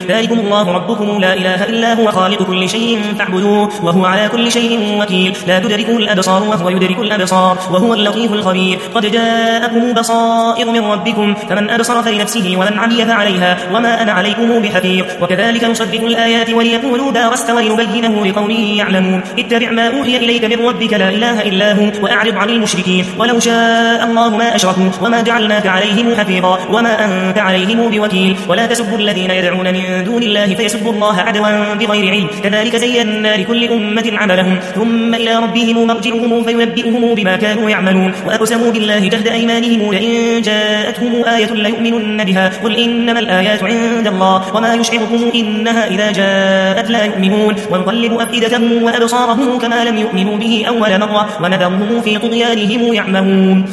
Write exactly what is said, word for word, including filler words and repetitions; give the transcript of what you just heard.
ذلكم الله ربكم لا إله إلا هو خالق كل شيء فاعبدوه وهو على كل شيء وكيل لا تدركه الأبصار وهو يدرك الأبصار وهو اللطيف الخبير قد جاءكم بصائر من ربكم فمن أبصر فلنفسه ومن عمي فعليها وما أنا عليكم بحفيظ وكذلك نصدق الآيات وليقولوا دارست ولنبينه لقوم يعلمون اتبع ما أوحي إليك من ربك لا إله إلا هو وأعرض عن المشركين ولو شاء الله ما أشركوا وما جعلناك عليهم حفيظا وما أنت عليهم بوكيل ولا تسبوا الذين يدعون من دون الله فيسبوا الله عدوا بغير علم كذلك زينا لكل أمة عملهم ثم إلى ربهم مرجعهم فينبئهم بما كانوا يعملون وأقسموا بالله جهد أيمانهم لئن جاءتهم آية ليؤمنن بها قل إنما الآيات عند الله وما يشعركم إنها إذا جاءت لا يؤمنون ونقلب أفئدتهم وأبصارهم كما لم يؤمنوا به أول مرة ونذرهم في طغيانهم يعمهون.